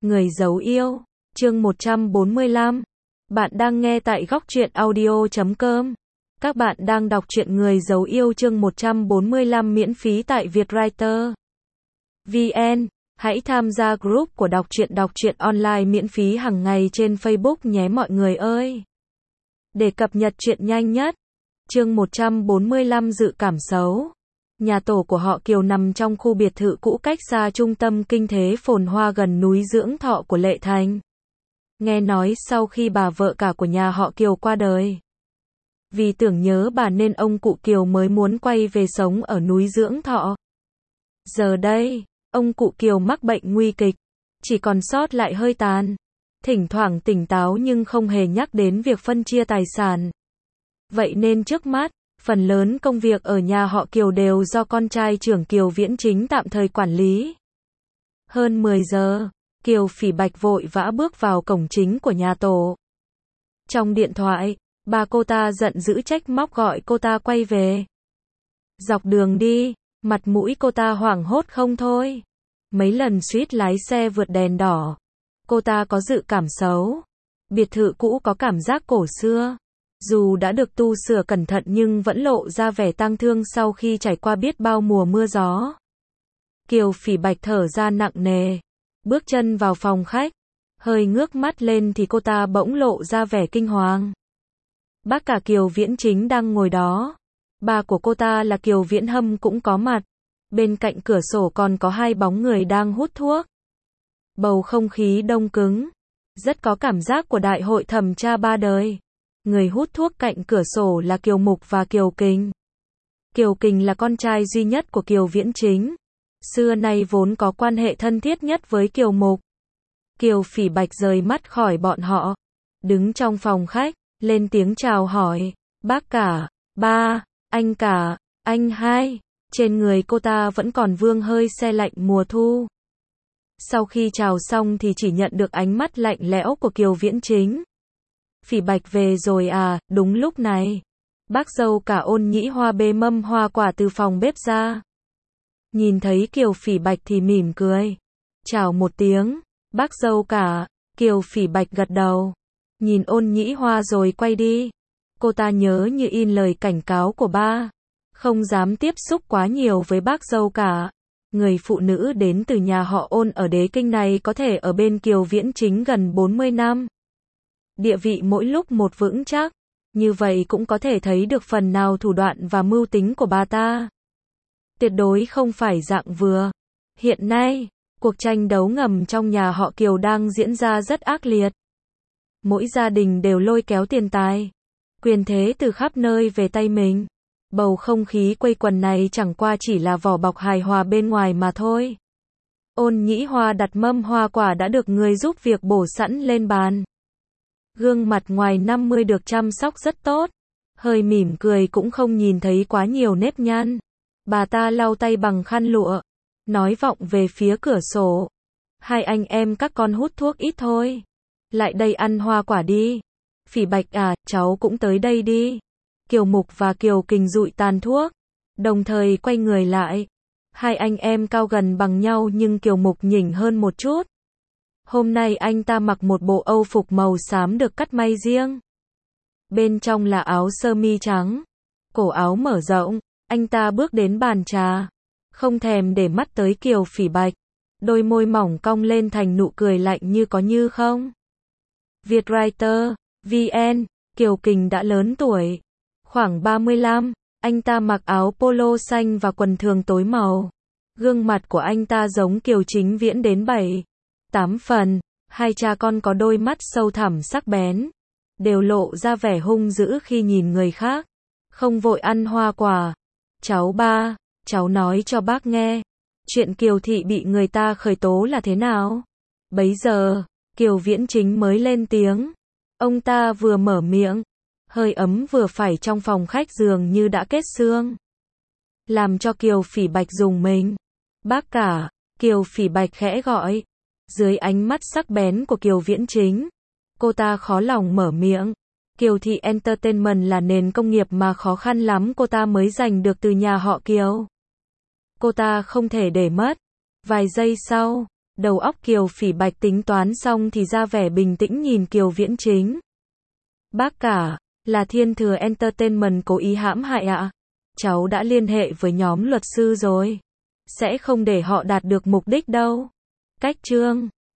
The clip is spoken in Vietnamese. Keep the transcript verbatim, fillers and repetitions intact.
Người giấu yêu, chương một trăm bốn mươi lăm. Bạn đang nghe tại góc truyện audio chấm com. Các bạn đang đọc truyện Người giấu yêu chương một trăm bốn mươi lăm miễn phí tại Vietwriter vê en. Hãy tham gia group của đọc truyện đọc truyện online miễn phí hàng ngày trên Facebook nhé mọi người ơi. Để cập nhật truyện nhanh nhất. Chương một trăm bốn mươi lăm dự cảm xấu. Nhà tổ của họ Kiều nằm trong khu biệt thự cũ cách xa trung tâm kinh tế phồn hoa gần núi Dưỡng Thọ của Lệ Thành. Nghe nói sau khi bà vợ cả của nhà họ Kiều qua đời, vì tưởng nhớ bà nên ông cụ Kiều mới muốn quay về sống ở núi Dưỡng Thọ. Giờ đây, ông cụ Kiều mắc bệnh nguy kịch, chỉ còn sót lại hơi tàn. Thỉnh thoảng tỉnh táo nhưng không hề nhắc đến việc phân chia tài sản. Vậy nên trước mắt, phần lớn công việc ở nhà họ Kiều đều do con trai trưởng Kiều Viễn Chính tạm thời quản lý. Hơn mười giờ, Kiều Phỉ Bạch vội vã bước vào cổng chính của nhà tổ. Trong điện thoại, bà cô ta giận dữ trách móc gọi cô ta quay về. Dọc đường đi, mặt mũi cô ta hoảng hốt không thôi. Mấy lần suýt lái xe vượt đèn đỏ. Cô ta có dự cảm xấu. Biệt thự cũ có cảm giác cổ xưa. Dù đã được tu sửa cẩn thận nhưng vẫn lộ ra vẻ tang thương sau khi trải qua biết bao mùa mưa gió. Kiều Phỉ Bạch thở ra nặng nề, bước chân vào phòng khách, hơi ngước mắt lên thì cô ta bỗng lộ ra vẻ kinh hoàng. Bác cả Kiều Viễn Chính đang ngồi đó. Ba của cô ta là Kiều Viễn Hâm cũng có mặt. Bên cạnh cửa sổ còn có hai bóng người đang hút thuốc. Bầu không khí đông cứng, rất có cảm giác của đại hội thẩm tra ba đời. Người hút thuốc cạnh cửa sổ là Kiều Mục và Kiều Kình. Kiều Kình là con trai duy nhất của Kiều Viễn Chính. Xưa nay vốn có quan hệ thân thiết nhất với Kiều Mục. Kiều Phỉ Bạch rời mắt khỏi bọn họ. Đứng trong phòng khách, lên tiếng chào hỏi. Bác cả, ba, anh cả, anh hai. Trên người cô ta vẫn còn vương hơi se lạnh mùa thu. Sau khi chào xong thì chỉ nhận được ánh mắt lạnh lẽo của Kiều Viễn Chính. Phỉ Bạch về rồi à, đúng lúc này. Bác dâu cả Ôn Nhĩ Hoa bê mâm hoa quả từ phòng bếp ra. Nhìn thấy Kiều Phỉ Bạch thì mỉm cười. Chào một tiếng, bác dâu cả. Kiều Phỉ Bạch gật đầu. Nhìn Ôn Nhĩ Hoa rồi quay đi. Cô ta nhớ như in lời cảnh cáo của ba. Không dám tiếp xúc quá nhiều với bác dâu cả. Người phụ nữ đến từ nhà họ Ôn ở Đế Kinh này có thể ở bên Kiều Viễn Chính gần bốn mươi năm. Địa vị mỗi lúc một vững chắc, như vậy cũng có thể thấy được phần nào thủ đoạn và mưu tính của bà ta. Tuyệt đối không phải dạng vừa. Hiện nay, cuộc tranh đấu ngầm trong nhà họ Kiều đang diễn ra rất ác liệt. Mỗi gia đình đều lôi kéo tiền tài, quyền thế từ khắp nơi về tay mình. Bầu không khí quây quần này chẳng qua chỉ là vỏ bọc hài hòa bên ngoài mà thôi. Ôn Nhĩ Hoa đặt mâm hoa quả đã được người giúp việc bổ sẵn lên bàn. Gương mặt ngoài năm mươi được chăm sóc rất tốt. Hơi mỉm cười cũng không nhìn thấy quá nhiều nếp nhăn. Bà ta lau tay bằng khăn lụa. Nói vọng về phía cửa sổ. Hai anh em các con hút thuốc ít thôi. Lại đây ăn hoa quả đi. Phỉ Bạch à, cháu cũng tới đây đi. Kiều Mục và Kiều Kình dụi tàn thuốc. Đồng thời quay người lại. Hai anh em cao gần bằng nhau nhưng Kiều Mục nhỉnh hơn một chút. Hôm nay anh ta mặc một bộ âu phục màu xám được cắt may riêng. Bên trong là áo sơ mi trắng. Cổ áo mở rộng. Anh ta bước đến bàn trà. Không thèm để mắt tới Kiều Phỉ Bạch. Đôi môi mỏng cong lên thành nụ cười lạnh như có như không. Vietwriter vê en. Kiều Kình đã lớn tuổi. Khoảng ba mươi lăm. Anh ta mặc áo polo xanh và quần thường tối màu. Gương mặt của anh ta giống Kiều Chính Viễn đến bảy, tám phần. Hai cha con có đôi mắt sâu thẳm sắc bén. Đều lộ ra vẻ hung dữ khi nhìn người khác. Không vội ăn hoa quả. Cháu ba, cháu nói cho bác nghe. Chuyện Kiều Thị bị người ta khởi tố là thế nào? Bấy giờ, Kiều Viễn Chính mới lên tiếng. Ông ta vừa mở miệng. Hơi ấm vừa phải trong phòng khách dường như đã kết xương. Làm cho Kiều Phỉ Bạch rùng mình. Bác cả, Kiều Phỉ Bạch khẽ gọi. Dưới ánh mắt sắc bén của Kiều Viễn Chính, cô ta khó lòng mở miệng. Kiều Thị Entertainment là nền công nghiệp mà khó khăn lắm cô ta mới giành được từ nhà họ Kiều. Cô ta không thể để mất. Vài giây sau, Đầu óc Kiều Phỉ Bạch tính toán xong thì ra vẻ bình tĩnh nhìn Kiều Viễn Chính. Bác cả, là Thiên Thừa Entertainment cố ý hãm hại ạ. Cháu đã liên hệ với nhóm luật sư rồi. Sẽ không để họ đạt được mục đích đâu. Cách chương